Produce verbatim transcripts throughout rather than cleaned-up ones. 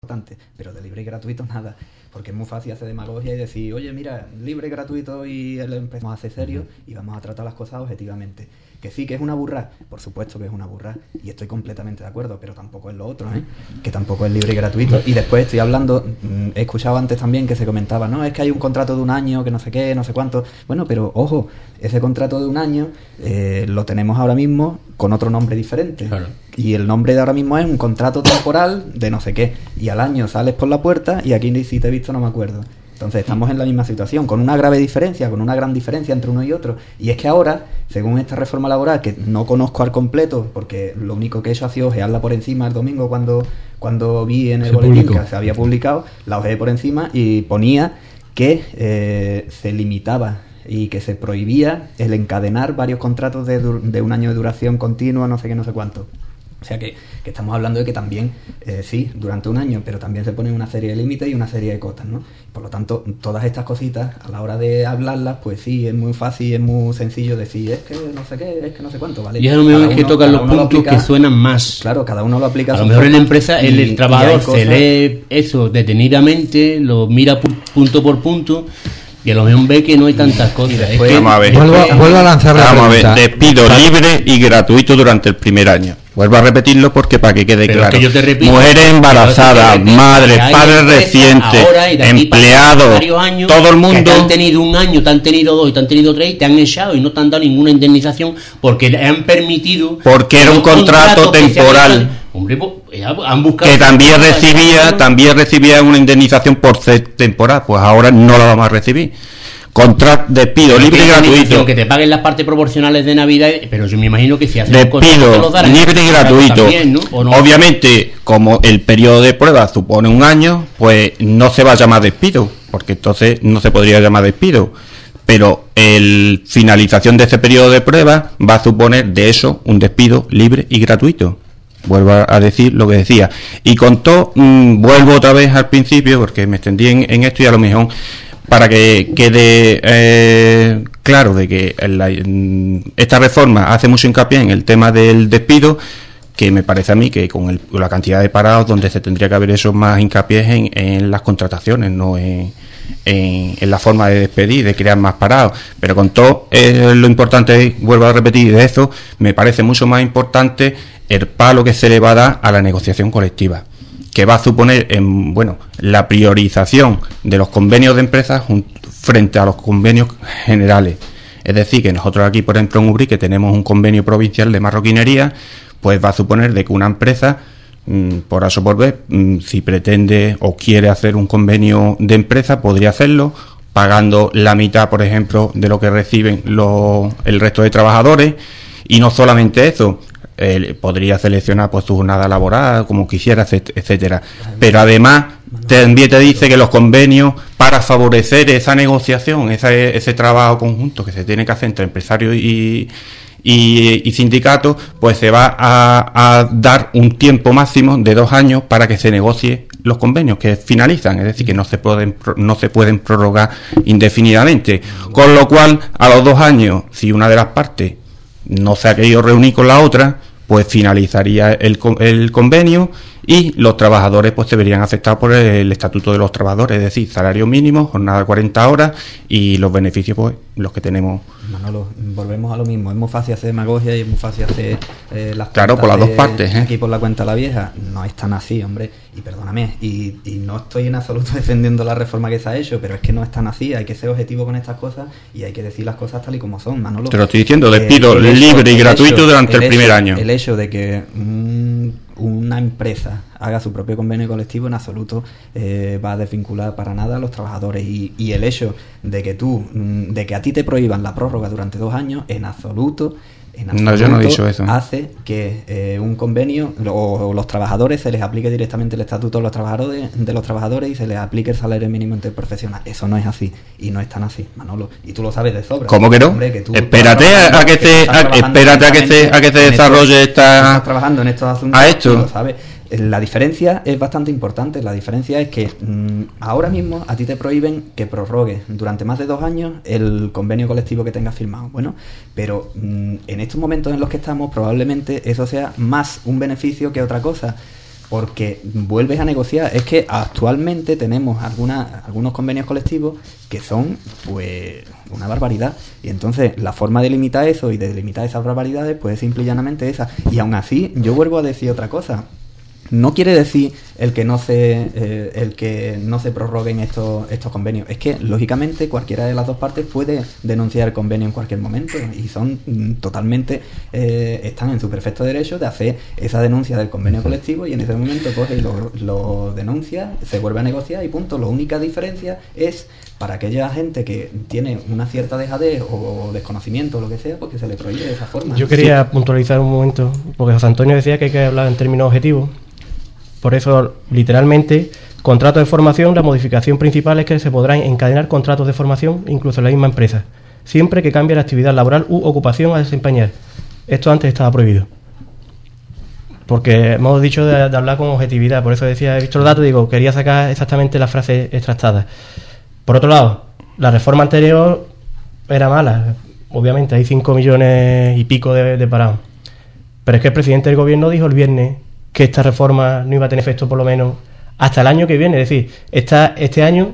importante, pero de libre y gratuito nada, porque es muy fácil hacer demagogia y decir, oye, mira, libre y gratuito y empezamos a hacer serio y vamos a tratar las cosas objetivamente. Que sí, que es una burra, por supuesto que es una burra, y estoy completamente de acuerdo, pero tampoco es lo otro, ¿eh? Que tampoco es libre y gratuito. Y después estoy hablando, he escuchado antes también que se comentaba, no, es que hay un contrato de un año, que no sé qué, no sé cuánto. Bueno, pero ojo, ese contrato de un año eh, lo tenemos ahora mismo con otro nombre diferente. Claro. Y el nombre de ahora mismo es un contrato temporal de no sé qué. Y al año sales por la puerta y aquí si te he visto no me acuerdo. Entonces estamos en la misma situación, con una grave diferencia, con una gran diferencia entre uno y otro. Y es que ahora, según esta reforma laboral, que no conozco al completo, porque lo único que he hecho ha sido ojearla por encima el domingo cuando, cuando vi en el se boletín publicó. Que se había publicado, la ojeé por encima y ponía que eh, se limitaba y que se prohibía el encadenar varios contratos de, de un año de duración continua, no sé qué, no sé cuánto. O sea que, que estamos hablando de que también, eh, sí, durante un año, pero también se ponen una serie de límites y una serie de cotas, ¿no? Por lo tanto, todas estas cositas, a la hora de hablarlas, pues sí, es muy fácil, es muy sencillo decir, es que no sé qué, es que no sé cuánto, ¿vale? Y es lo mejor es que tocan los puntos aplica, que suenan más. Claro, cada uno lo aplica. A lo mejor en la empresa el, el trabajador se lee eso detenidamente, lo mira punto por punto, y a lo mejor ve que no hay tantas cosas. Después, es que, vamos a ver. Vuelvo, vuelvo a lanzar la vamos pregunta. A ver, despido libre y gratuito durante el primer año. Vuelvo a repetirlo porque para que quede pero claro. Que yo te repito, mujeres embarazadas, madres, padres recientes, empleados, años, todo el mundo. Te han tenido un año, te han tenido dos, te han tenido tres y te han echado y no te han dado ninguna indemnización porque le han permitido. Porque era un contrato temporal. Hombre, pues, han buscado que también recibía, también recibía una indemnización por temporada, pues ahora no la vamos a recibir. Contrato, despido libre y gratuito. Que te paguen las partes proporcionales de Navidad, pero yo me imagino que si hacen despido libre y gratuito. También, ¿no? ¿No? Obviamente, como el periodo de prueba supone un año, pues no se va a llamar despido, porque entonces no se podría llamar despido. Pero el finalización de ese periodo de prueba va a suponer de eso un despido libre y gratuito. Vuelvo a decir lo que decía. Y con todo, mmm, vuelvo otra vez al principio, porque me extendí en, en esto y a lo mejor para que quede eh, claro de que la, esta reforma hace mucho hincapié en el tema del despido, que me parece a mí que con el, la cantidad de parados donde se tendría que haber eso más hincapié en, en las contrataciones, no en, en, en la forma de despedir, de crear más parados. Pero con todo eh, lo importante, vuelvo a repetir, de eso me parece mucho más importante el palo que se le va a dar a la negociación colectiva, que va a suponer en, bueno, la priorización de los convenios de empresas frente a los convenios generales. Es decir, que nosotros aquí, por ejemplo, en Ubrí, que tenemos un convenio provincial de marroquinería, pues va a suponer de que una empresa, mmm, por A o por B, mmm, si pretende o quiere hacer un convenio de empresa, podría hacerlo, pagando la mitad, por ejemplo, de lo que reciben los, el resto de trabajadores. Y no solamente eso, Eh, podría seleccionar pues su jornada laboral como quisiera, etcétera. Pero además también te dice que los convenios, para favorecer esa negociación, ese, ese trabajo conjunto que se tiene que hacer entre empresarios y, y, y sindicatos, pues se va a, a dar un tiempo máximo de dos años para que se negocie los convenios que finalizan, es decir, que no se pueden no se pueden prorrogar indefinidamente. Con lo cual, a los dos años, si una de las partes no se ha querido reunir con la otra, pues finalizaría el, el convenio y los trabajadores pues se verían afectados por el estatuto de los trabajadores, es decir, salario mínimo, jornada de cuarenta horas y los beneficios pues los que tenemos. Manolo, volvemos a lo mismo, es muy fácil hacer demagogia y es muy fácil hacer eh, las claro, por las de, dos partes, ¿eh? Aquí por la cuenta de la vieja, no es tan así, hombre, y perdóname, y, y no estoy en absoluto defendiendo la reforma que se ha hecho, pero es que no es tan así, hay que ser objetivo con estas cosas y hay que decir las cosas tal y como son, Manolo. Te lo estoy diciendo, despido eh, libre y gratuito hecho, durante el, el primer hecho, año. El hecho de que un, una empresa haga su propio convenio colectivo en absoluto eh, va a desvincular para nada a los trabajadores y, y el hecho de que tú, de que a ti te prohíban la prórroga durante dos años, en absoluto, en absoluto no, yo no he dicho eso. Hace que eh, un convenio o, o los trabajadores se les aplique directamente el estatuto de los trabajadores de los trabajadores y se les aplique el salario mínimo interprofesional. Eso no es así y no es tan así, Manolo, y tú lo sabes de sobra. ¿Cómo que no? Hombre, que tú espérate a, a que se a, espérate a que se a que se desarrolle esto, esta estás trabajando en estos asuntos a esto. Lo sabes. La diferencia es bastante importante. La diferencia es que mmm, ahora mismo a ti te prohíben que prorrogues durante más de dos años el convenio colectivo que tengas firmado. Bueno, pero mmm, en estos momentos en los que estamos probablemente eso sea más un beneficio que otra cosa. porque vuelves a negociar. Es que actualmente tenemos alguna, algunos convenios colectivos que son, pues, una barbaridad. Y entonces la forma de limitar eso y de limitar esas barbaridades, pues es simple y llanamente esa. Y aún así, yo vuelvo a decir otra cosa. No quiere decir el que no se eh, el que no se prorroguen estos estos convenios. Es que, lógicamente, cualquiera de las dos partes puede denunciar el convenio en cualquier momento y son mm, totalmente eh, están en su perfecto derecho de hacer esa denuncia del convenio colectivo, y en ese momento coge y lo, lo denuncia, se vuelve a negociar y punto. La única diferencia es para aquella gente que tiene una cierta dejadez o desconocimiento o lo que sea, porque se le prohíbe de esa forma. Yo quería sí. puntualizar un momento, porque José Antonio decía que hay que hablar en términos objetivos. Por eso, literalmente, contratos de formación, la modificación principal es que se podrán encadenar contratos de formación incluso en la misma empresa, siempre que cambie la actividad laboral u ocupación a desempeñar. Esto antes estaba prohibido. Porque hemos dicho de, de hablar con objetividad, por eso decía, he visto el dato y digo, quería sacar exactamente las frases extractadas. Por otro lado, la reforma anterior era mala. Obviamente, hay cinco millones y pico de, de parados. Pero es que el presidente del gobierno dijo el viernes que esta reforma no iba a tener efecto por lo menos hasta el año que viene. Es decir, esta, este año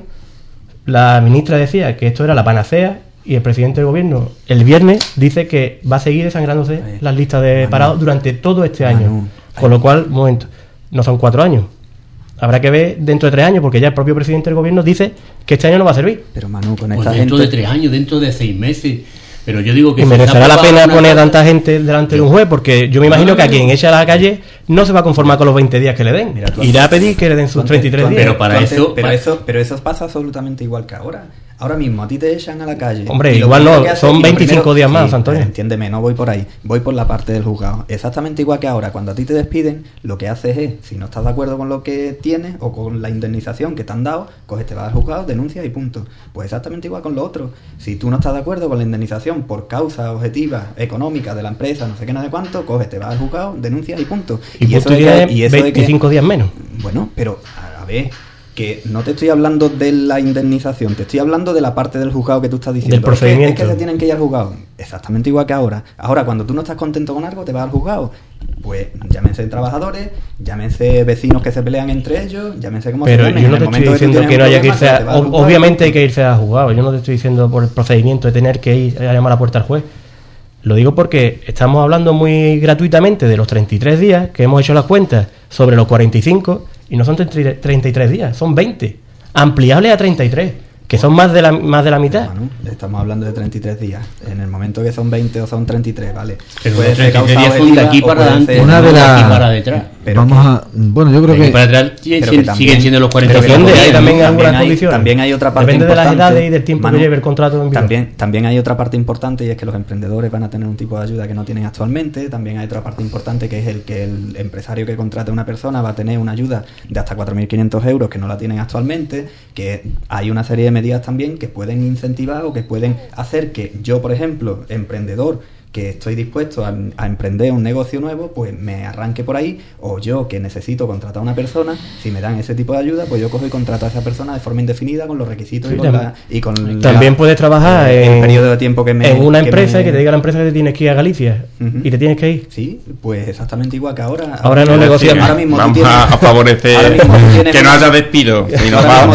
la ministra decía que esto era la panacea y el presidente del gobierno el viernes dice que va a seguir desangrándose Ay, las listas de Manu, parados durante todo este Manu, año. Ay. Con lo cual, un momento, no son cuatro años. Habrá que ver dentro de tres años, porque ya el propio presidente del gobierno dice que este año no va a servir. Pero Manu, con pues esta dentro gente... de tres años, dentro de seis meses... Pero yo digo que... Y merecerá la pena poner una... tanta gente delante de un juez, porque yo me imagino que a quien echa a la calle no se va a conformar con los veinte días que le den. Mira, irá a pedir que le den sus treinta y tres días. Pero para eso... Pero eso, pero eso pasa absolutamente igual que ahora. Ahora mismo a ti te echan a la calle. Hombre, igual no, son veinticinco días más, sí, Antonio. Entiéndeme, no voy por ahí. Voy por la parte del juzgado. Exactamente igual que ahora. Cuando a ti te despiden, lo que haces es, si no estás de acuerdo con lo que tienes o con la indemnización que te han dado, coges, te vas al juzgado, denuncias y punto. Pues exactamente igual con lo otro. Si tú no estás de acuerdo con la indemnización por causa objetiva, económica de la empresa, no sé qué, no sé cuánto, coges, te vas al juzgado, denuncias y punto. Y, y eso es que, y eso veinticinco que, días menos. Bueno, pero a, a ver... que no te estoy hablando de la indemnización, te estoy hablando de la parte del juzgado que tú estás diciendo. Del procedimiento. Es que, es que se tienen que ir al juzgado. Exactamente igual que ahora. Ahora, cuando tú no estás contento con algo, te vas al juzgado. Pues llámense trabajadores, llámense vecinos que se pelean entre ellos, llámense como Pero se llamen. yo no te estoy diciendo que, que no haya que irse a... Ob- obviamente hay que irse al juzgado. Yo no te estoy diciendo por el procedimiento de tener que ir a llamar a la puerta al juez. Lo digo porque estamos hablando muy gratuitamente de los treinta y tres días, que hemos hecho las cuentas sobre los cuarenta y cinco, y no son treinta y tres días, son veinte, ampliables a treinta y tres, que son más de la más de la mitad. Bueno, estamos hablando de treinta y tres días. En el momento que son veinte o son treinta y tres, vale. Pero puede ser causado son de aquí para adelante, una de la... aquí para detrás. Pero vamos que, a... Bueno, yo creo que... para atrás siguen, que también, siguen siendo los cuarenta y cinco. Depende, hay también, también, hay, hay, también hay otra parte Depende importante. de las edades y del tiempo Manu, que lleve el contrato en vigor. También, también hay otra parte importante, y es que los emprendedores van a tener un tipo de ayuda que no tienen actualmente. También hay otra parte importante, que es el que el empresario que contrate a una persona va a tener una ayuda de hasta cuatro mil quinientos euros que no la tienen actualmente. Que hay una serie de medidas también que pueden incentivar o que pueden hacer que yo, por ejemplo, emprendedor, que estoy dispuesto a, a emprender un negocio nuevo, pues me arranque por ahí, o yo que necesito contratar a una persona, si me dan ese tipo de ayuda, pues yo cojo y contrato a esa persona de forma indefinida con los requisitos sí, y, con la, y con también la, puedes trabajar el, en el periodo de tiempo que me en una que empresa me, que te diga la empresa que te tienes que ir a Galicia uh-huh. y te tienes que ir. Sí, pues exactamente igual que ahora. Ahora, ahora no negociamos. Ahora mismo vamos tienes, a favorecer que no haya despido y nos van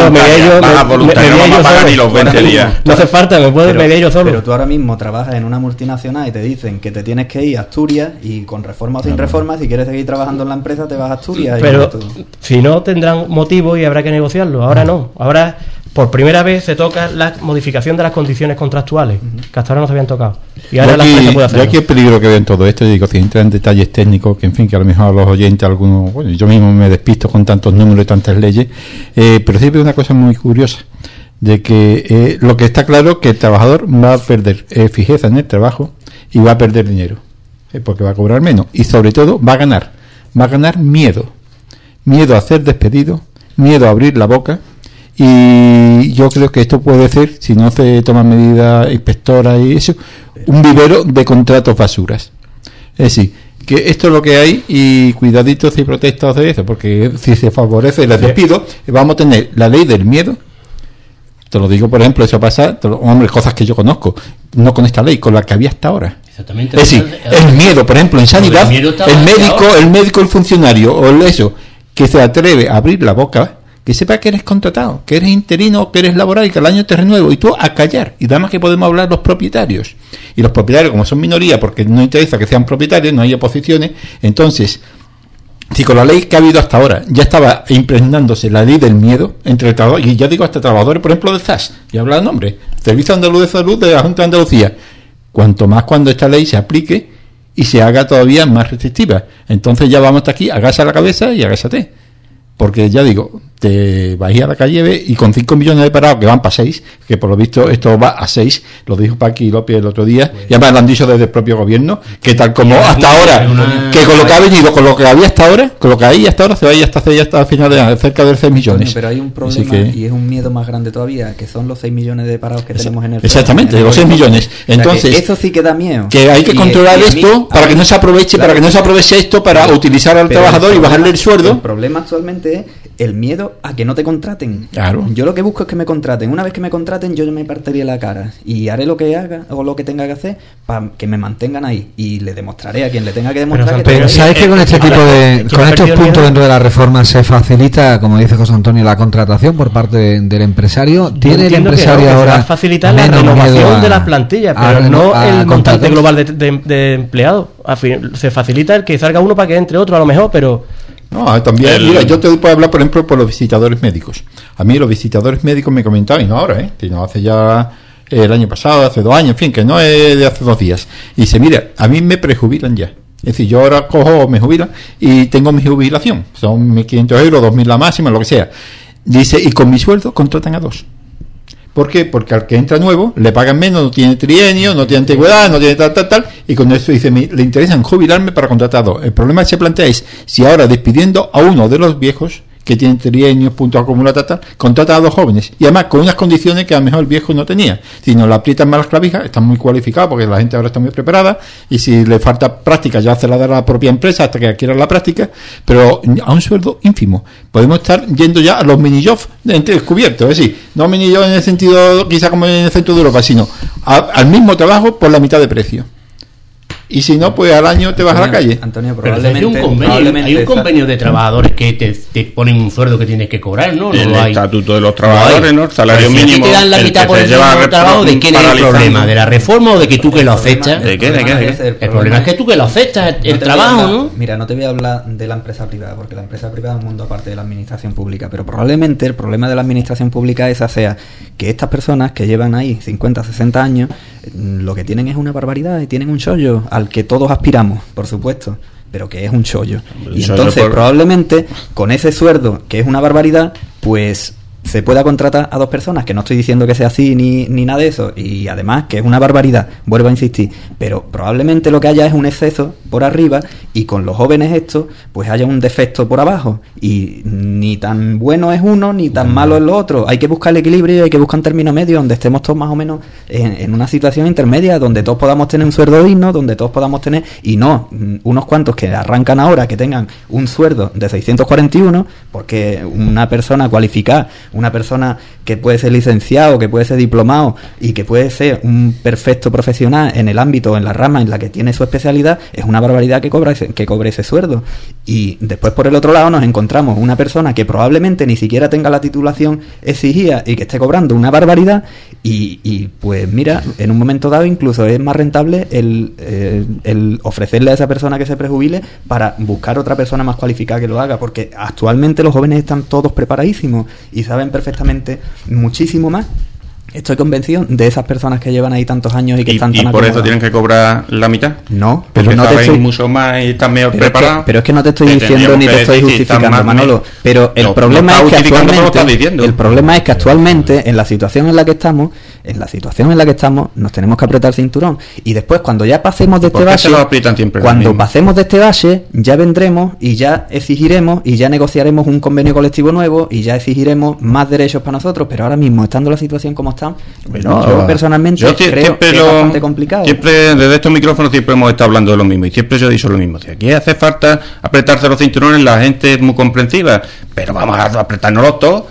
a voluntariar, no vamos a pagar ni los veinte días. No hace falta, me puedes medir yo solo. Pero tú ahora mismo trabajas en una multinacional y te dicen que te tienes que ir a Asturias, y con reforma o sin reforma, si quieres seguir trabajando en la empresa, te vas a Asturias. Pero si no, tendrán motivo y habrá que negociarlo. Ahora no. Ahora, por primera vez, se toca la modificación de las condiciones contractuales, uh-huh. que hasta ahora no se habían tocado. Y ahora yo la aquí, empresa puede hacerlo. Yo aquí el peligro que veo en todo esto, digo, si entran en detalles técnicos, que en fin, que a lo mejor a los oyentes, algunos, bueno, yo mismo me despisto con tantos números y tantas leyes, eh, pero sí veo una cosa muy curiosa, de que eh, lo que está claro es que el trabajador va a perder eh, fijeza en el trabajo y va a perder dinero, eh, porque va a cobrar menos, y sobre todo va a ganar, va a ganar miedo, miedo a ser despedido, miedo a abrir la boca, y yo creo que esto puede ser, si no se toman medidas inspectoras y eso, un vivero de contratos basuras. Es decir, que esto es lo que hay, y cuidaditos si protestas de eso, porque si se favorece el despido, vamos a tener la ley del miedo Te lo digo, por ejemplo, eso pasa, lo, hombre, cosas que yo conozco, no con esta ley, con la que había hasta ahora. Exactamente. Es decir, el miedo, por ejemplo, en sanidad, el, el médico, el médico, el funcionario, o el eso, que se atreve a abrir la boca, que sepa que eres contratado, que eres interino, que eres laboral y que al año te renuevo, y tú a callar. Y además que podemos hablar los propietarios. Y los propietarios, como son minoría, porque no interesa que sean propietarios, no hay oposiciones, entonces, si con la ley que ha habido hasta ahora ya estaba impregnándose la ley del miedo entre el trabajador, y ya digo hasta trabajadores, por ejemplo, de Z A S, y habla el nombre, Servicio Andaluz de Salud de la Junta de Andalucía, cuanto más cuando esta ley se aplique y se haga todavía más restrictiva. Entonces ya vamos hasta aquí, agacha la cabeza y agásate. Porque ya digo, te vas a ir a la calle y con cinco millones de parados que van para seis, que por lo visto esto va a seis, lo dijo Paqui López el otro día, y además lo han dicho desde el propio gobierno, que tal como hasta ahora, que con lo que ha venido, con lo que había hasta ahora, con lo que hay hasta ahora, se va a ir hasta, hasta el final de cerca de seis millones. Pero hay un problema que... y es un miedo más grande todavía, que son los seis millones de parados que Esa, tenemos en el exactamente, en el los seis millones. Entonces, o sea, eso sí que da miedo. Que hay que y controlar el, esto mí, para que no se aproveche, claro, para que no se aproveche esto para pero, utilizar al trabajador y bajarle el sueldo. El problema actualmente es el miedo a que no te contraten. Claro. Yo lo que busco es que me contraten. Una vez que me contraten, yo me partiría la cara y haré lo que haga o lo que tenga que hacer para que me mantengan ahí, y le demostraré a quien le tenga que demostrar. Pero, que pero ¿sabes que con este tipo de con estos puntos dentro de la reforma se facilita, como dice José Antonio, la contratación por parte de, del empresario? ¿Tiene el empresario que no, ahora que facilitar la renovación a, de las plantillas, pero a, no a, el montante global de, de, de empleados? Se facilita el que salga uno para que entre otro a lo mejor, pero no, también, el... mira, yo te puedo hablar, por ejemplo, por los visitadores médicos. A mí los visitadores médicos me comentaban, y no ahora, ¿eh? sino hace ya eh, el año pasado, hace dos años, en fin, que no es de hace dos días. Y dice, mira, a mí me prejubilan ya. Es decir, yo ahora cojo, me jubilan y tengo mi jubilación. Son mil quinientos euros, dos mil la máxima, lo que sea. Dice, y con mi sueldo contratan a dos. ¿Por qué? Porque al que entra nuevo le pagan menos, no tiene trienio, no tiene antigüedad, no tiene tal, tal, tal, y con esto dice, me, le interesan jubilarme para contratar a dos. El problema que se plantea es, si ahora despidiendo a uno de los viejos, que tienen trienios, puntos acumulados, tal, contrata a dos jóvenes, y además con unas condiciones que a lo mejor el viejo no tenía. Si no le aprietan más las clavijas, están muy cualificados, porque la gente ahora está muy preparada, y si le falta práctica, ya se la dará la propia empresa hasta que adquiera la práctica, pero a un sueldo ínfimo. Podemos estar yendo ya a los mini-jobs descubiertos, es decir, no mini-jobs en el sentido, quizá como en el centro de Europa, sino a, al mismo trabajo por la mitad de precio. Y si no, pues al año te vas Antonio, a la calle. Antonio, probablemente, hay un convenio, probablemente hay un convenio de trabajadores que te, te ponen un sueldo que tienes que cobrar, ¿no? El no estatuto de los trabajadores, ¿no? El salario pero mínimo. Si te dan la mitad por el mismo trabajo, ¿de quién es el problema? ¿De la reforma o de que tú que lo aceptas? ¿De qué? ¿De qué? El, el, el problema es que tú que lo aceptas, el, el trabajo, hablar, ¿no? Mira, no te voy a hablar de la empresa privada, porque la empresa privada es un mundo aparte de la administración pública, pero probablemente el problema de la administración pública esa sea que estas personas que llevan ahí cincuenta, sesenta años, lo que tienen es una barbaridad y tienen un chollo al que todos aspiramos, por supuesto, pero que es un chollo. Y entonces por... probablemente con ese sueldo, que es una barbaridad, pues se pueda contratar a dos personas, que no estoy diciendo que sea así ni, ni nada de eso, y además que es una barbaridad, vuelvo a insistir, pero probablemente lo que haya es un exceso por arriba, y con los jóvenes estos pues haya un defecto por abajo, y ni tan bueno es uno ni tan malo es lo otro. Hay que buscar el equilibrio y hay que buscar un término medio donde estemos todos más o menos en, en una situación intermedia, donde todos podamos tener un sueldo digno, donde todos podamos tener, y no unos cuantos que arrancan ahora que tengan un sueldo de seiscientos cuarenta y uno, porque una persona cualificada, una persona que puede ser licenciado, que puede ser diplomado y que puede ser un perfecto profesional en el ámbito, en la rama en la que tiene su especialidad, es una barbaridad que cobra ese, que cobre ese sueldo. Y después por el otro lado nos encontramos una persona que probablemente ni siquiera tenga la titulación exigida y que esté cobrando una barbaridad, y, y pues mira, en un momento dado incluso es más rentable el, eh, el ofrecerle a esa persona que se prejubile para buscar otra persona más cualificada que lo haga, porque actualmente los jóvenes están todos preparadísimos y saben perfectamente muchísimo más. Estoy convencido de esas personas que llevan ahí tantos años y que y, están y tan por acomodados. eso tienen que cobrar la mitad. No, pero no te estoy mucho más y están mejor pero preparados. Es que, pero es que no te estoy diciendo ni te estoy justificando, Manolo. Pero el no, problema no es que actualmente, el problema es que actualmente en la situación en la que estamos, en la situación en la que estamos, nos tenemos que apretar el cinturón. Y después cuando ya pasemos de este bache, cuando pasemos de este bache, ya vendremos y ya exigiremos y ya negociaremos un convenio colectivo nuevo y ya exigiremos más derechos para nosotros. Pero ahora mismo, estando la situación como está, bueno, yo personalmente yo creo que es lo, bastante complicado. Siempre desde estos micrófonos siempre hemos estado hablando de lo mismo y siempre yo he dicho lo mismo. Si aquí hace falta apretarse los cinturones, la gente es muy comprensiva, pero vamos a apretárnoslos todos.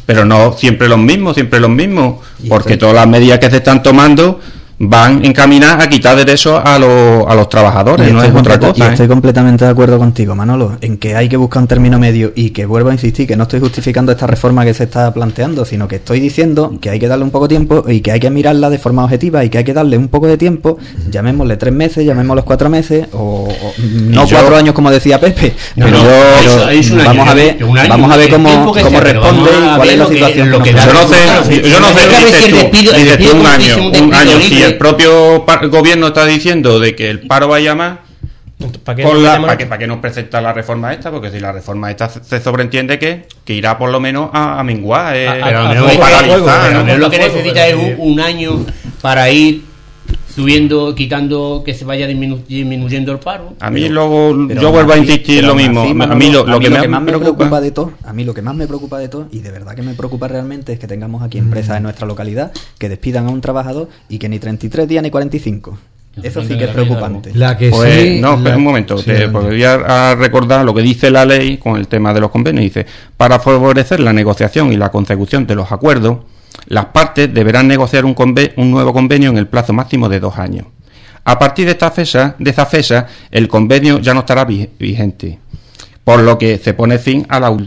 pero no siempre los mismos, siempre los mismos, porque estoy... todas las medidas que se están tomando van encaminadas a quitar derechos a los, a los trabajadores, no es otra cosa. Y ¿eh? estoy completamente de acuerdo contigo, Manolo, en que hay que buscar un término medio, y que vuelvo a insistir que no estoy justificando esta reforma que se está planteando, sino que estoy diciendo que hay que darle un poco de tiempo y que hay que mirarla de forma objetiva y que hay que darle un poco de tiempo, llamémosle tres meses, llamémosle cuatro meses o, o no yo, cuatro años como decía Pepe, no, pero, no, pero es, es vamos, año, a ver, año, vamos a ver cómo, cómo sea, responde y cuál es la situación. Yo no sé, yo no sé, dices tú un año, un año si el propio el gobierno está diciendo de que el paro vaya más, ¿para qué, ¿para qué, para qué nos presenta la reforma esta? Porque si la reforma esta se sobreentiende que, que irá por lo menos a, a menguar, eh, a, a, a, a, a paralizar, ¿no? ¿no? Lo que necesita es un, un año para ir subiendo, quitando, que se vaya disminu disminuyendo el paro. A mí pero, luego pero yo vuelvo a insistir lo mismo. Así, a mí lo, lo, a mí que, lo me que más me preocupa, preocupa de todo, a mí lo que más me preocupa de todo, y de verdad que me preocupa realmente, es que tengamos aquí empresas en nuestra localidad que despidan a un trabajador y que ni treinta y tres días ni cuarenta y cinco. Eso sí que es preocupante. La que pues, sí, no, espera la... un momento, sí, te podría recordar lo que dice la ley con el tema de los convenios. Dice, para favorecer la negociación y la consecución de los acuerdos, las partes deberán negociar un, un nuevo convenio en el plazo máximo de dos años. A partir de esta fecha, de esa fecha, el convenio ya no estará vigente, por lo que se pone fin a la,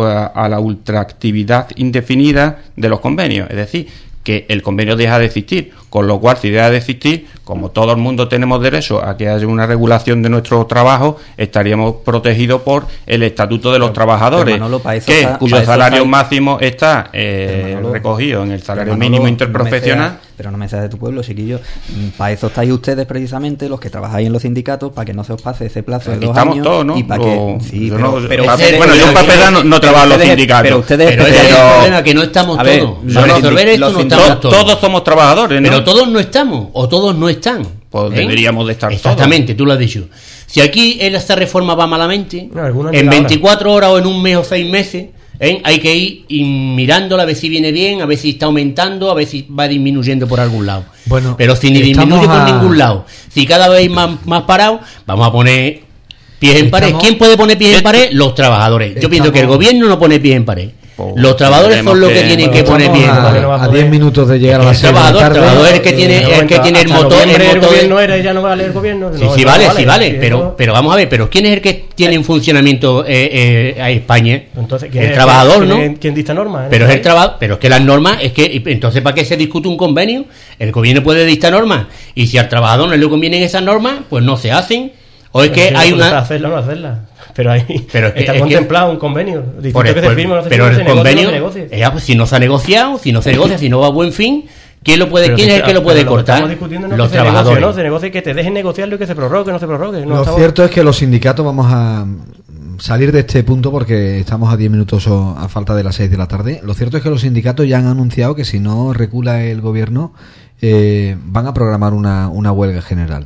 a la ultraactividad indefinida de los convenios, es decir, que el convenio deja de existir, con lo cual si deja de existir, como todo el mundo tenemos derecho a que haya una regulación de nuestro trabajo, estaríamos protegidos por el Estatuto de los pero, Trabajadores, pero Manolo, que está, cuyo salario está, máximo está eh, Manolo, recogido en el salario Manolo, mínimo interprofesional. No sea, pero no me seas de tu pueblo, chiquillo. Para eso estáis ustedes precisamente, los que trabajáis en los sindicatos, para que no se os pase ese plazo de Aquí dos estamos años. Todos, ¿no? Y para o, que, sí, yo pero, no, pero para, ustedes, bueno, yo para empezar no, no trabajo en los sindicatos. Pero ustedes, pero ese es el problema, que no estamos a ver, todos. Para resolver esto no estamos todos. Todos somos trabajadores, ¿no? Pero todos no estamos, o todos no están. Pues ¿eh? Deberíamos de estar exactamente, todos. Tú lo has dicho. Si aquí esta reforma va malamente, no, en veinticuatro horas o en un mes o seis meses, ¿eh? hay que ir y mirándola a ver si viene bien, a ver si está aumentando, a ver si va disminuyendo por algún lado. Bueno, pero si ni disminuye a... por ningún lado, si cada vez más, más parado, vamos a poner pies en pared. ¿Quién puede poner pies en pared? Los trabajadores. Yo estamos... pienso que el gobierno no pone pies en pared. Pues los trabajadores son los que, que tienen que poner bien a diez minutos de llegar a la seis de la tarde. El trabajador es el que tiene el que tiene el motor, el motor el gobierno era ya no vale el gobierno. Sí, sí vale, sí vale, pero pero vamos a ver, pero ¿quién es el que tiene en funcionamiento eh, eh, a España? Entonces, el trabajador, ¿no? ¿Quién dicta normas? Pero es el trabajo, pero es que las normas es que entonces ¿para qué se discute un convenio? El gobierno puede dictar normas y si al trabajador no le convienen esas normas, pues no se hacen. O es que hay una hacerla o no hacerla. Pero ahí pero es que, está es contemplado que, un convenio. Por el, que se firma, no se pero firma, el se convenio, negocia, no se eh, pues, si no se ha negociado, si no se negocia, si no va a buen fin, ¿quién lo puede, quién es el que lo puede cortar? Estamos discutiendo no los que trabajadores. Se negocie, no, se negocie, que te dejen negociarlo y que se prorrogue, no se prorrogue. No lo estamos... cierto es que los sindicatos vamos a salir de este punto porque estamos a diez minutos o a falta de las seis de la tarde. Lo cierto es que los sindicatos ya han anunciado que si no recula el gobierno eh, van a programar una, una huelga general.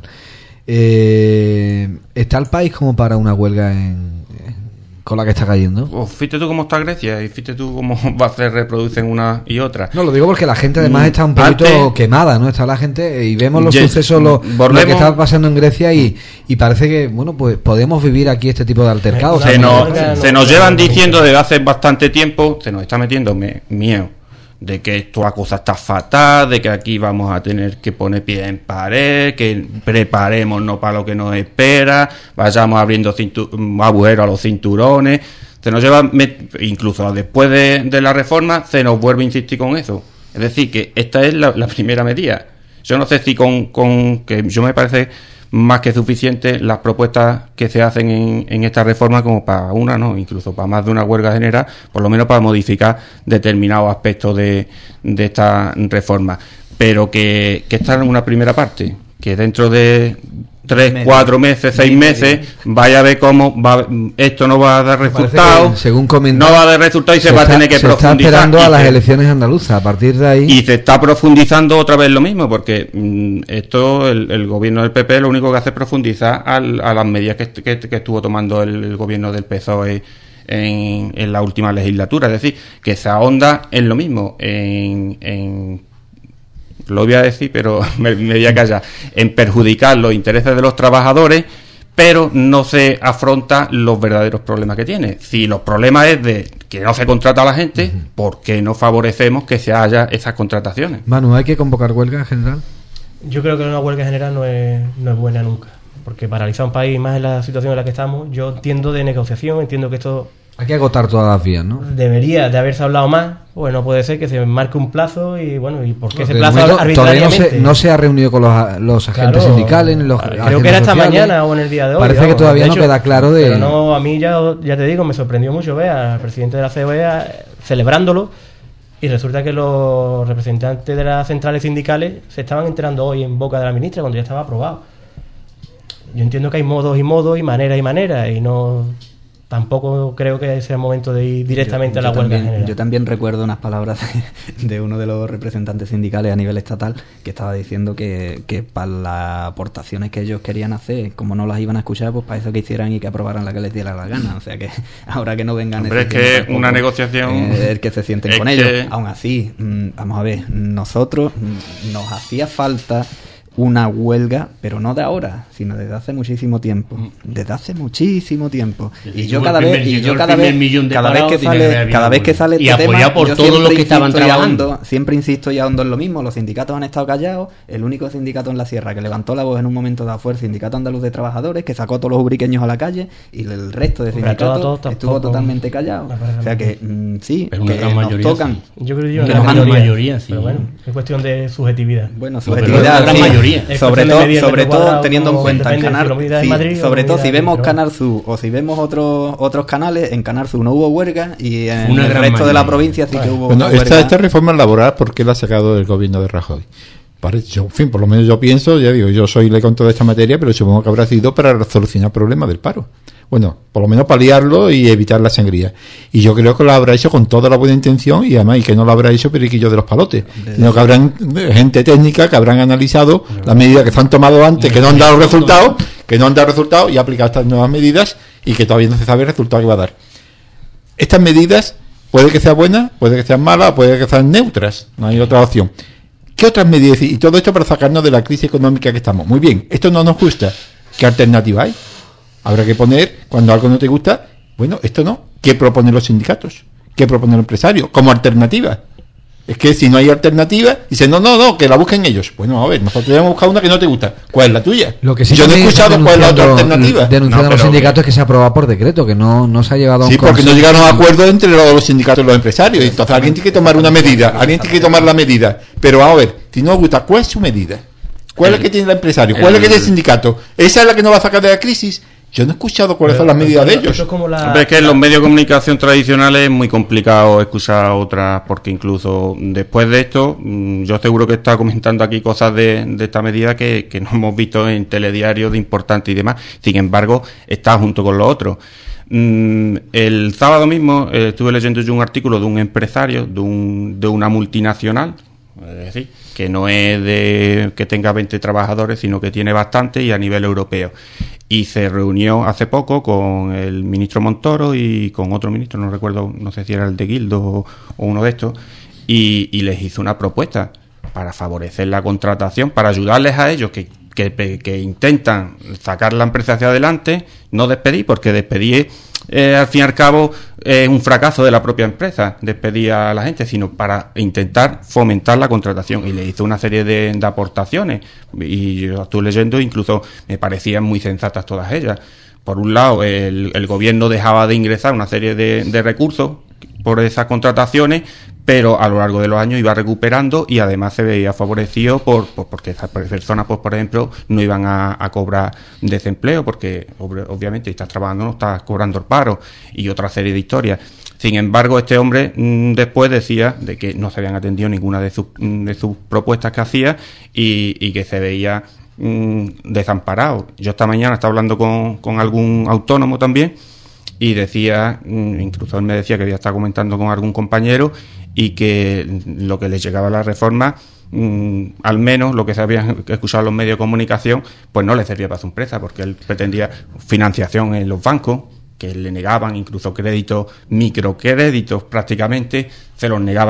Eh, ¿Está el país como para una huelga en, con la que está cayendo? Pues fíjate tú cómo está Grecia y fíjate tú cómo va a hacer reproducen una y otra. No, lo digo porque la gente además está un poquito Antes, quemada, ¿no? Está la gente y vemos los yes, sucesos, lo, lo que está pasando en Grecia y, y parece que, bueno, pues podemos vivir aquí este tipo de altercados. Se nos, se nos llevan diciendo desde hace bastante tiempo, se nos está metiendo miedo de que esto la cosa está fatal, de que aquí vamos a tener que poner pie en pared, que preparémonos para lo que nos espera, vayamos abriendo agujeros a los cinturones. Se nos lleva, incluso después de, de la reforma, se nos vuelve a insistir con eso. Es decir, que esta es la, la primera medida. Yo no sé si con, con que yo me parece más que suficiente las propuestas que se hacen en, en esta reforma como para una, no, incluso para más de una huelga general, por lo menos para modificar determinados aspectos de, de esta reforma, pero que, que esta es una primera parte, que dentro de tres, medio, cuatro meses, seis medio, meses, medio. vaya a ver cómo va, esto no va a dar resultados, según comentó, no va a dar resultados y se, se va está, a tener que se profundizar. Se está esperando a las se, elecciones andaluzas, a partir de ahí. Y se está profundizando otra vez lo mismo, porque mmm, esto, el, el gobierno del P P lo único que hace es profundizar al, a las medidas que, que, que estuvo tomando el, el gobierno del P S O E en, en la última legislatura. Es decir, que se ahonda en lo mismo, en... en lo voy a decir, pero me, me voy a callar, en perjudicar los intereses de los trabajadores pero no se afronta los verdaderos problemas que tiene. Si los problemas es de que no se contrata a la gente, uh-huh. ¿por qué no favorecemos que se haya esas contrataciones? Manu, ¿hay que convocar huelga en general? Yo creo que una huelga en general no es, no es buena nunca, porque paralizar un país, más en la situación en la que estamos, yo entiendo de negociación, entiendo que esto... Hay que agotar todas las vías, ¿no? Debería de haberse hablado más, pues no puede ser que se marque un plazo y bueno, ¿y por qué ese de plazo momento, arbitrariamente? Todavía no se, no se ha reunido con los, los agentes Claro, sindicales, ni los creo que era esta sociales. mañana o en el día de hoy. Parece vamos, que todavía de no hecho, queda claro de... Pero no, a mí ya, ya te digo, me sorprendió mucho ver al presidente de la C B A celebrándolo y resulta que los representantes de las centrales sindicales se estaban enterando hoy en boca de la ministra cuando ya estaba aprobado. Yo entiendo que hay modos y modos y maneras y maneras y no... Tampoco creo que sea el momento de ir directamente yo, a la yo huelga también, general. Yo también recuerdo unas palabras de, de uno de los representantes sindicales a nivel estatal que estaba diciendo que, que para las aportaciones que ellos querían hacer, como no las iban a escuchar, pues para eso que hicieran y que aprobaran la que les diera la gana. O sea que ahora que no vengan... Hombre, es que tampoco, una negociación... Eh, el que se sienten con que... ellos. Aún así, mmm, vamos a ver, nosotros mmm, nos hacía falta... una huelga, pero no de ahora, sino desde hace muchísimo tiempo, desde hace muchísimo tiempo. Y yo cada vez, y yo cada vez, cada vez que sale, cada vez que sale y este apoyado tema, por yo todos los que estaban insisto y trabajando. ahondo, siempre insisto y ahondo en lo mismo. Los sindicatos han estado callados. El único sindicato en la sierra que levantó la voz en un momento dado fue el Sindicato Andaluz de Trabajadores, que sacó a todos los ubriqueños a la calle, y el resto de sindicatos todo, todo, estuvo totalmente callado. O sea que mm, sí, pero que una gran nos mayoría, tocan. sí. Yo creo que yo una gran mayoría, mayoría, sí. Pero bueno, es cuestión de subjetividad. Bueno, subjetividad, la gran sí. mayoría. Sobre todo, sobre todo teniendo en cuenta en Canal, Canal, sí, Madrid, sobre todo si vemos pero... Canal Sur o si vemos otros otros canales, en Canal Sur no hubo huelga y en Una el resto mayoría. de la provincia sí que hubo bueno, huelga. esta, esta reforma laboral, ¿por qué la ha sacado el gobierno de Rajoy? Vale, yo, en fin, por lo menos yo pienso, ya digo, yo soy le con toda esta materia, pero supongo que habrá sido para solucionar el problema del paro. Bueno, por lo menos paliarlo y evitar la sangría. Y yo creo que lo habrá hecho con toda la buena intención y además, y que no lo habrá hecho periquillo de los palotes, sino que habrán gente técnica que habrán analizado las medidas que se han tomado antes, que no han dado resultados, que no han dado resultados y aplicado estas nuevas medidas y que todavía no se sabe el resultado que va a dar. Estas medidas puede que sean buenas, puede que sean malas, puede que sean neutras, no hay otra opción. ¿Qué otras medidas? Y todo esto para sacarnos de la crisis económica que estamos. Muy bien, esto no nos gusta. ¿Qué alternativa hay? Habrá que poner, cuando algo no te gusta, bueno, esto no. ¿Qué proponen los sindicatos? ¿Qué propone el empresario? Como alternativa. Es que si no hay alternativa, dicen, no, no, no, que la busquen ellos. Bueno, a ver, nosotros hemos buscado una que no te gusta. ¿Cuál es la tuya? Lo que sí yo no he escuchado cuál es la otra alternativa. Denunciando no, a los pero sindicatos que... es que se aprueba por decreto, que no, no se ha llevado a un Sí, porque consenso. no llegaron a acuerdo entre los sindicatos y los empresarios. Entonces alguien tiene que tomar una medida, alguien tiene que tomar la medida. Pero a ver, si no os gusta, ¿cuál es su medida? ¿Cuál es la que tiene el empresario? ¿Cuál es la que tiene el sindicato? ¿Esa es la que nos va a sacar de la crisis? Yo no he escuchado cuáles son las medidas de ellos. Eso es como la, Hombre, es que en los medios de comunicación tradicionales es muy complicado escuchar otras, porque incluso después de esto, yo seguro que está comentando aquí cosas de, de esta medida que, que no hemos visto en telediarios de importante y demás. Sin embargo, está junto con lo otro. El sábado mismo eh, estuve leyendo yo un artículo de un empresario de, un, de una multinacional, es decir, que no es de que tenga veinte trabajadores, sino que tiene bastante y a nivel europeo. Y se reunió hace poco con el ministro Montoro y con otro ministro, no recuerdo, no sé si era el de Guildo o, o uno de estos, y, y les hizo una propuesta para favorecer la contratación, para ayudarles a ellos que, que, que intentan sacar la empresa hacia adelante, no despedir, porque despedir eh, al fin y al cabo es eh, un fracaso de la propia empresa, despedir a la gente, sino para intentar fomentar la contratación. Y le hizo una serie de, de aportaciones y yo estuve leyendo, incluso me parecían muy sensatas todas ellas. Por un lado, el, el gobierno dejaba de ingresar una serie de, de recursos por esas contrataciones, pero a lo largo de los años iba recuperando y además se veía favorecido por, por porque esas personas, pues por ejemplo, no iban a, a cobrar desempleo, porque ob- obviamente si estás trabajando no estás cobrando el paro y otra serie de historias. Sin embargo, este hombre mmm, después decía de que no se habían atendido ninguna de sus, de sus propuestas que hacía y, y que se veía mmm, desamparado. Yo esta mañana estaba hablando con, con algún autónomo también y decía, incluso él me decía que había estado comentando con algún compañero y que lo que les llegaba a la reforma, mmm, al menos lo que se había escuchado en los medios de comunicación, pues no le servía para su empresa, porque él pretendía financiación en los bancos, que le negaban incluso créditos, microcréditos prácticamente, se los negaban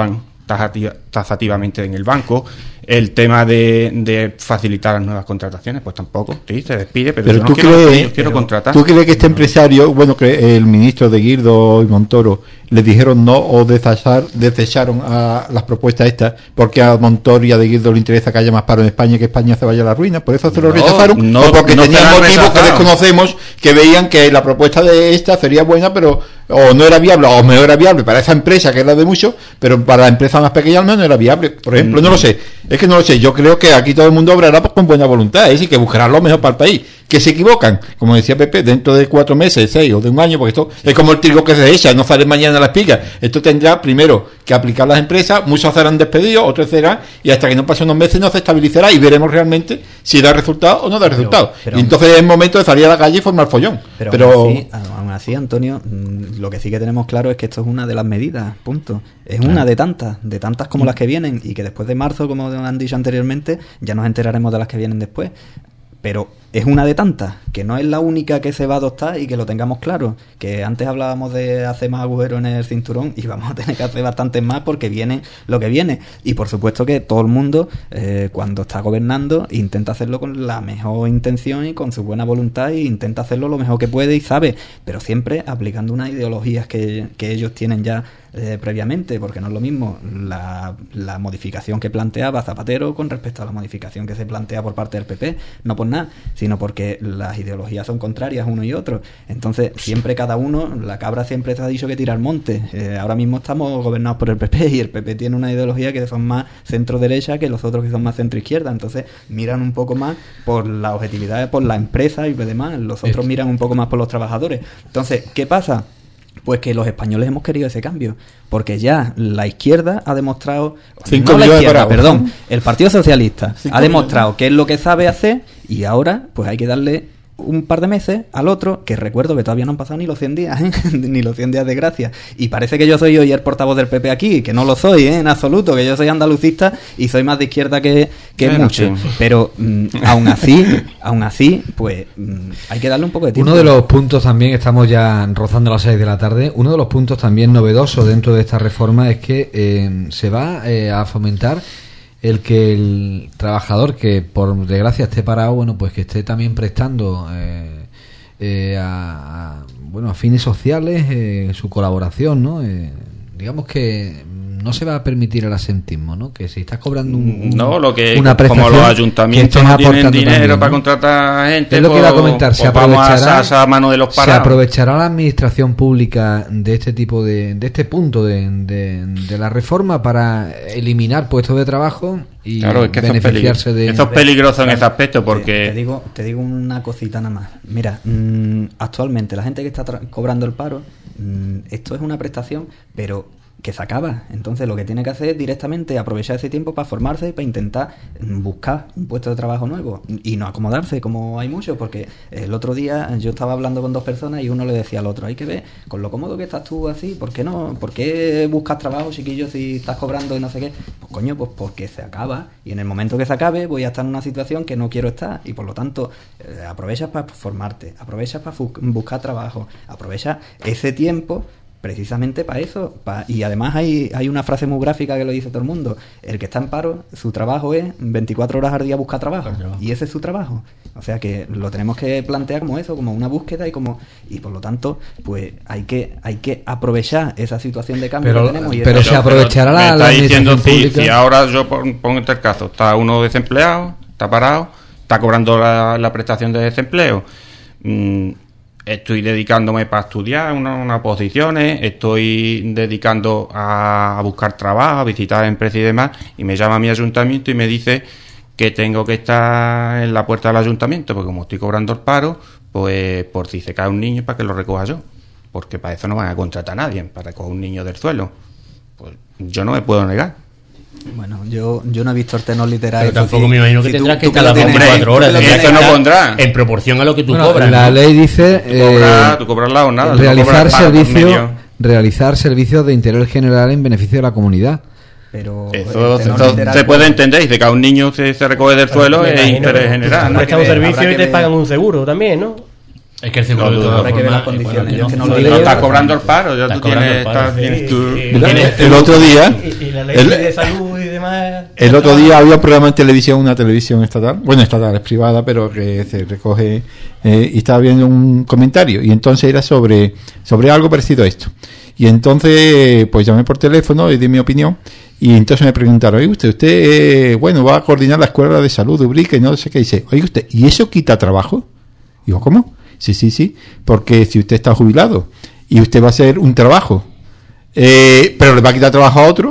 tasativamente en el banco. El tema de, de facilitar las nuevas contrataciones, pues tampoco. Sí, se despide, pero, pero yo tú no quiero, crees, yo quiero contratar. ¿Tú crees que este empresario, bueno, que el ministro de Guirdo y Montoro les dijeron no o desechar, desecharon a las propuestas estas porque a Montoro y a de Guirdo le interesa que haya más paro en España y que España se vaya a la ruina? ¿Por eso se lo no, rechazaron? No, ¿O porque no tenían motivos rechazado. que desconocemos, que veían que la propuesta de esta sería buena, pero o no era viable, o mejor era viable para esa empresa que era de mucho, pero para la empresa más pequeña al menos no era viable? Por ejemplo, mm. no lo sé. Es que no lo sé. Yo creo que aquí todo el mundo obrará pues, con buena voluntad, es decir, que buscará lo mejor para el país. Que se equivocan, como decía Pepe, dentro de cuatro meses, seis o de un año, porque esto es como el trigo que se echa, no sale mañana a la espiga. Esto tendrá primero que aplicar las empresas, muchos serán despedidos, otros serán, y hasta que no pasen unos meses no se estabilizará y veremos realmente si da resultado o no da resultado. Y entonces es el momento de salir a la calle y formar follón. Pero, pero... Aún, así, aún así, Antonio, lo que sí que tenemos claro es que esto es una de las medidas, punto. Es una de tantas, de tantas como las que vienen, y que después de marzo, como han dicho anteriormente, ya nos enteraremos de las que vienen después. Pero es una de tantas, que no es la única que se va a adoptar, y que lo tengamos claro, que antes hablábamos de hacer más agujeros en el cinturón y vamos a tener que hacer bastantes más porque viene lo que viene. Y por supuesto que todo el mundo, eh, cuando está gobernando, intenta hacerlo con la mejor intención y con su buena voluntad, e intenta hacerlo lo mejor que puede y sabe, pero siempre aplicando unas ideologías que, que ellos tienen ya eh, previamente, porque no es lo mismo la, la modificación que planteaba Zapatero con respecto a la modificación que se plantea por parte del P P, no por nada, sino porque las ideologías son contrarias uno y otro. Entonces siempre cada uno, la cabra siempre se ha dicho que tira al monte. Eh, ahora mismo estamos gobernados por el P P y el P P tiene una ideología que son más centro derecha que los otros que son más centro izquierda. Entonces miran un poco más por la objetividad, por la empresa y lo demás. Los otros miran un poco más por los trabajadores. Entonces, ¿qué pasa? Pues que los españoles hemos querido ese cambio, porque ya la izquierda ha demostrado, Cinco no la izquierda, parados, perdón, ¿no? el Partido Socialista Cinco ha demostrado qué es lo que sabe hacer, y ahora pues hay que darle un par de meses al otro, que recuerdo que todavía no han pasado ni los cien días, ¿eh? ni los cien días de gracia, y parece que yo soy hoy el portavoz del P P aquí, que no lo soy, ¿eh? En absoluto, que yo soy andalucista y soy más de izquierda que, que bueno, mucho, sí. Pero mm, aún así, aún así, pues mm, hay que darle un poco de tiempo. Uno de los puntos también, estamos ya rozando las seis de la tarde, uno de los puntos también novedosos dentro de esta reforma es que eh, se va eh, a fomentar el que el trabajador que por desgracia esté parado, bueno, pues que esté también prestando eh, eh, a, a bueno a fines sociales eh, su colaboración, ¿no? Eh, digamos que no se va a permitir el asentismo, ¿no? Que si estás cobrando un, no, lo que una prestación, como los ayuntamientos no tienen dinero también, ¿no? para contratar gente, es lo que iba a comentar, se aprovechará, a, a mano de los parados. Se aprovechará la administración pública de este tipo de, de este punto de, de, de la reforma para eliminar puestos de trabajo y claro, es que beneficiarse de... Eso es peligroso en ese aspecto porque... Te, te, digo, te digo una cosita nada más. Mira, mmm, actualmente la gente que está tra- cobrando el paro, mmm, esto es una prestación, pero que se acaba. Entonces lo que tiene que hacer es directamente aprovechar ese tiempo para formarse, para intentar buscar un puesto de trabajo nuevo y no acomodarse como hay muchos, porque el otro día yo estaba hablando con dos personas y uno le decía al otro, hay que ver con lo cómodo que estás tú así, ¿por qué no? ¿Por qué buscas trabajo, chiquillo, si estás cobrando y no sé qué? Pues coño, pues porque se acaba, y en el momento que se acabe voy a estar en una situación que no quiero estar, y por lo tanto eh, aprovechas para formarte, aprovechas para fu- buscar trabajo, aprovechas ese tiempo precisamente para eso, pa, y además hay, hay una frase muy gráfica que lo dice todo el mundo: el que está en paro, su trabajo es veinticuatro horas al día buscar trabajo, y ese es su trabajo. O sea que lo tenemos que plantear como eso, como una búsqueda, y como y por lo tanto pues hay que hay que aprovechar esa situación de cambio pero, que tenemos. Y pero se aprovechará la, la administración diciendo, pública. Si, si ahora yo pongo este caso, está uno desempleado, está parado, está cobrando la, la prestación de desempleo, mmm, estoy dedicándome para estudiar unas una posiciones, estoy dedicando a, a buscar trabajo, a visitar empresas y demás, y me llama a mi ayuntamiento y me dice que tengo que estar en la puerta del ayuntamiento, porque como estoy cobrando el paro, pues por si se cae un niño para que lo recoja yo, porque para eso no van a contratar a nadie, para recoger un niño del suelo. Pues yo no me puedo negar. Bueno, yo, yo no he visto el tenor literal. Pero tampoco si, me imagino que si tendrás tú, que tú estar las veinticuatro horas. Eso no pondrá. En proporción a lo que tú bueno, cobras. La ¿no? ley dice Tú cobras, eh, tú cobras la jornada, realizar tú cobras servicio, realizar servicios de interés general en beneficio de la comunidad. Pero eso, eso se puede entender, dice que a un niño se, se recoge del suelo es interés general, ¿no? Prestas un servicio y te pagan un seguro también, ¿no? Es que el seguro no, de todas habrá que ver las formas, condiciones. bueno, Yo es que no No, lo no estás cobrando el paro, ya Estás tú tienes, cobrando el paro, estás, tienes sí, tú. sí, Mira, tienes el tú- otro día Y, y la ley el, de salud y demás. El otro día había un programa en televisión, una televisión estatal, bueno, estatal, es privada, pero que se recoge, eh, y estaba viendo un comentario, y entonces era sobre, sobre algo parecido a esto. Y entonces, pues llamé por teléfono y di mi opinión, y entonces me preguntaron, oye usted, usted, eh, bueno, va a coordinar la escuela de salud de Ubrique, y no sé qué, dice, oye usted, ¿y eso quita trabajo? Digo, ¿cómo? Sí, sí, sí, porque si usted está jubilado y usted va a hacer un trabajo, eh, pero le va a quitar trabajo a otro,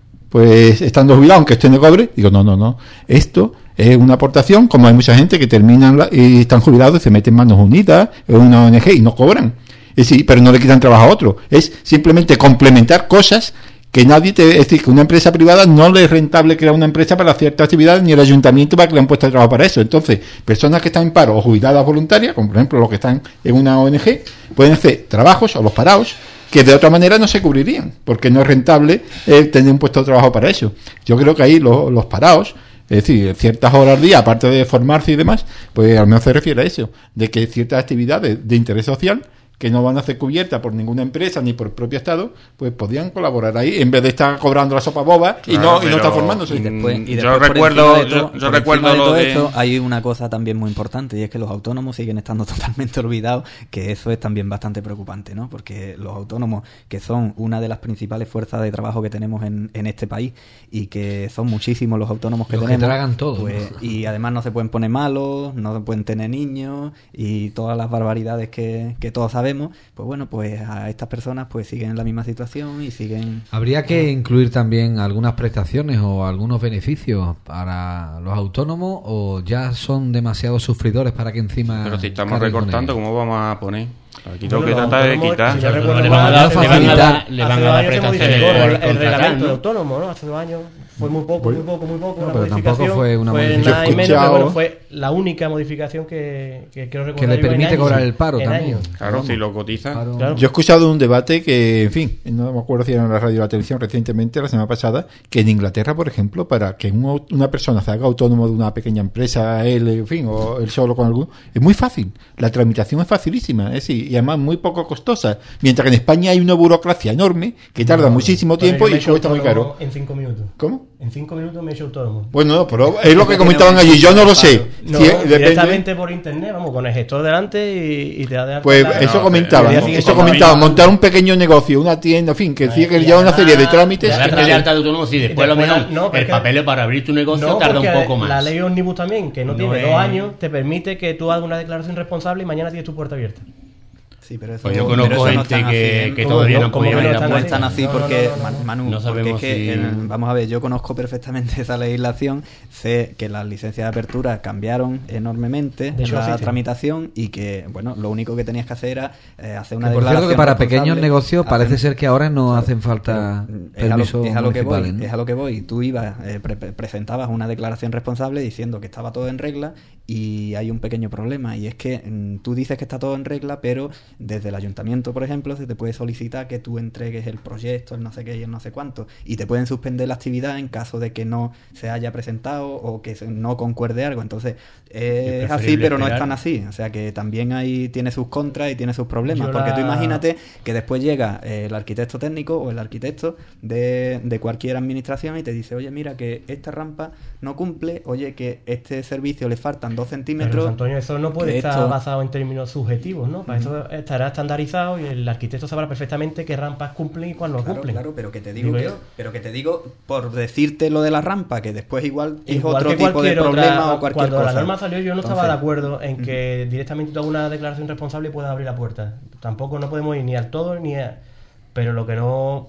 pues estando jubilado, aunque usted no cobre, digo, no, no, no, esto es una aportación, como hay mucha gente que terminan la, y están jubilados y se meten Manos Unidas, en una O N G y no cobran, es decir, pero no le quitan trabajo a otro, es simplemente complementar cosas que nadie te, es decir, que una empresa privada no le es rentable crear una empresa para cierta actividad, ni el ayuntamiento va a crear un puesto de trabajo para eso. Entonces, personas que están en paro o jubiladas voluntarias, como por ejemplo los que están en una O N G, pueden hacer trabajos, o los parados, que de otra manera no se cubrirían, porque no es rentable eh, tener un puesto de trabajo para eso. Yo creo que ahí los, los parados, es decir, ciertas horas al día, aparte de formarse y demás, pues al menos se refiere a eso, de que ciertas actividades de interés social que no van a ser cubiertas por ninguna empresa ni por el propio Estado, pues podían colaborar ahí en vez de estar cobrando la sopa boba y claro, no y no estar formándose. Y después, y después yo recuerdo, de todo, yo, yo recuerdo de todo lo de... esto, hay una cosa también muy importante, y es que los autónomos siguen estando totalmente olvidados, que eso es también bastante preocupante, ¿no? Porque los autónomos, que son una de las principales fuerzas de trabajo que tenemos en, en este país, y que son muchísimos los autónomos que los tenemos, que tragan todo, pues, ¿no? Y además no se pueden poner malos, no se pueden tener niños, y todas las barbaridades que, que todos sabemos, pues bueno, pues a estas personas pues siguen en la misma situación y siguen... Habría que incluir también algunas prestaciones o algunos beneficios para los autónomos, o ya son demasiados sufridores para que encima... Pero si estamos recortando, ¿cómo vamos a poner? Aquí tengo que tratar de quitar. Si yo le recuerdo le van a dar, mal, le van a dar, hace le van a dos dar años se prestaciones modificó por el, el contratar, reglamento ¿no? de autónomo, ¿no? Hace dos años fue muy poco, muy poco, muy poco. No, una pero tampoco modificación, fue una fue modificación. nada y menos, Escuchado, pero bueno, fue la única modificación que, que quiero recordar. Que le yo en permite años, cobrar el paro en también. años. Claro, Vamos. si lo cotiza. Claro. Claro. Yo he escuchado un debate que, en fin, no me acuerdo si era en la radio o la televisión recientemente, la semana pasada, que en Inglaterra, por ejemplo, para que un, una persona se haga autónomo de una pequeña empresa, él, en fin, o él solo con alguno, es muy fácil. La tramitación es facilísima, es decir, y además muy poco costosa. Mientras que en España hay una burocracia enorme que tarda No, muchísimo tiempo y cuesta muy caro. En cinco minutos. ¿Cómo? En cinco minutos me he hecho autónomo. Bueno, no, pero es lo que comentaban allí, yo no lo sé. No, Si es- directamente por internet, vamos, con el gestor delante y, y te da de alta Pues la- eso No, comentaban, pero- eso comentaban, montar un pequeño negocio, una tienda, en fin, que sí que y lleva una además- serie de trámites. y Darte además- de alta de autónomo, sí, después a lo después, mejor no, el porque- papel para abrir tu negocio No, tarda un porque poco más. La ley Omnibus también, que no, No tiene es- dos años, te permite que tú hagas una declaración responsable y mañana tienes tu puerta abierta. Sí, pero eso, Pues yo pero conozco eso no gente están que, así, que ¿eh? todavía ¿Cómo no que podía no ir a están No puerta. están así No, no, porque, no, no, Man- no. Manu, No porque sabemos es que, si- eh, vamos a ver, yo conozco perfectamente esa legislación, sé que las licencias de apertura cambiaron enormemente De hecho, en la existen. tramitación, y que, bueno, lo único que tenías que hacer era eh, hacer una Que por cierto declaración que para responsable, pequeños negocios parece hacer- ser que ahora no Claro, hacen falta pero, mm, es a lo- permisos es a lo que voy, municipales, ¿no? es a lo que voy. Tú ibas, eh, pre- pre- presentabas una declaración responsable diciendo que estaba todo en regla, y hay un pequeño problema, y es que mm, tú dices que está todo en regla, pero desde el ayuntamiento, por ejemplo, se te puede solicitar que tú entregues el proyecto, el no sé qué y el no sé cuánto, y te pueden suspender la actividad en caso de que no se haya presentado o que se- no concuerde algo. Entonces, eh, es así, preferible pero no es esperar. tan así. O sea que también ahí tiene sus contras y tiene sus problemas, Yo porque la- tú imagínate que después llega eh, el arquitecto técnico o el arquitecto de, de cualquier administración y te dice, oye, mira que esta rampa no cumple, oye, que este servicio le faltan dos Pero, centímetros. Antonio, eso no puede que estar esto- basado en términos subjetivos, ¿no? Para eso estará estandarizado y el arquitecto sabrá perfectamente qué rampas cumplen y cuándo no Claro, cumplen. claro, pero que te digo, Digo que, yo. pero que te digo por decirte lo de la rampa, que después igual es Igual otro que tipo de cualquier problema otra- o cualquier cuando cosa. la norma salió yo no estaba Entonces, de acuerdo en que directamente tú hagas una declaración responsable y puedas abrir la puerta. Tampoco no podemos ir ni al todo ni a... Pero lo que no...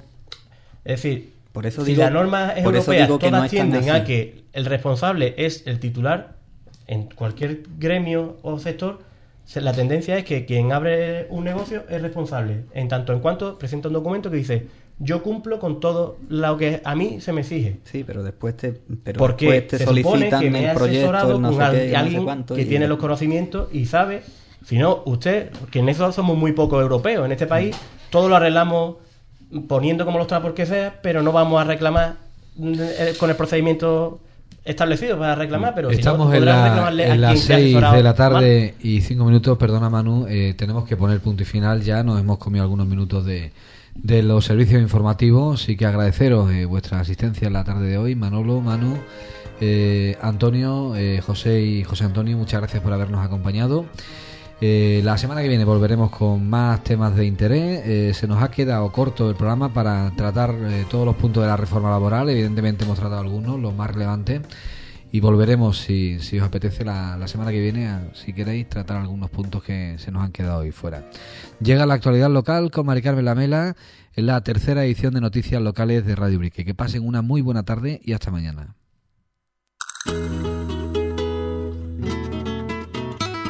Es decir, Por eso si digo- las normas por eso europeas digo que todas no están tienden así. a que el responsable es el titular en cualquier gremio o sector, se- la tendencia es que quien abre un negocio es responsable, en tanto en cuanto presenta un documento que dice yo cumplo con todo lo que a mí se me exige. Sí, pero después te, pero Porque después te se supone solicitan que me el ha proyecto, asesorado el no con sé al- qué, el no sé alguien cuánto, que y- tiene los conocimientos y sabe. Si no, usted, que en eso somos muy pocos europeos. En este país todo lo arreglamos poniendo como los trapos que sea, pero no vamos a reclamar eh, con el procedimiento establecido para reclamar. Pero Estamos si no, en, podrás la, reclamarle a en las quien te ha seis asesorado de la mal. tarde y cinco minutos, perdona Manu, eh, tenemos que poner punto y final ya, nos hemos comido algunos minutos de, de los servicios informativos. Sí que agradeceros eh, vuestra asistencia en la tarde de hoy. Manolo, Manu, eh, Antonio, eh, José y José Antonio, muchas gracias por habernos acompañado. Eh, la semana que viene volveremos con más temas de interés. Eh, se nos ha quedado corto el programa para tratar eh, todos los puntos de la reforma laboral. Evidentemente hemos tratado algunos, los más relevantes. Y volveremos, si, si os apetece, la, la semana que viene, a, si queréis, tratar algunos puntos que se nos han quedado hoy fuera. Llega la actualidad local con Mari Carmen Lamela en la tercera edición de Noticias Locales de Radio Ubrique. Que pasen una muy buena tarde y hasta mañana.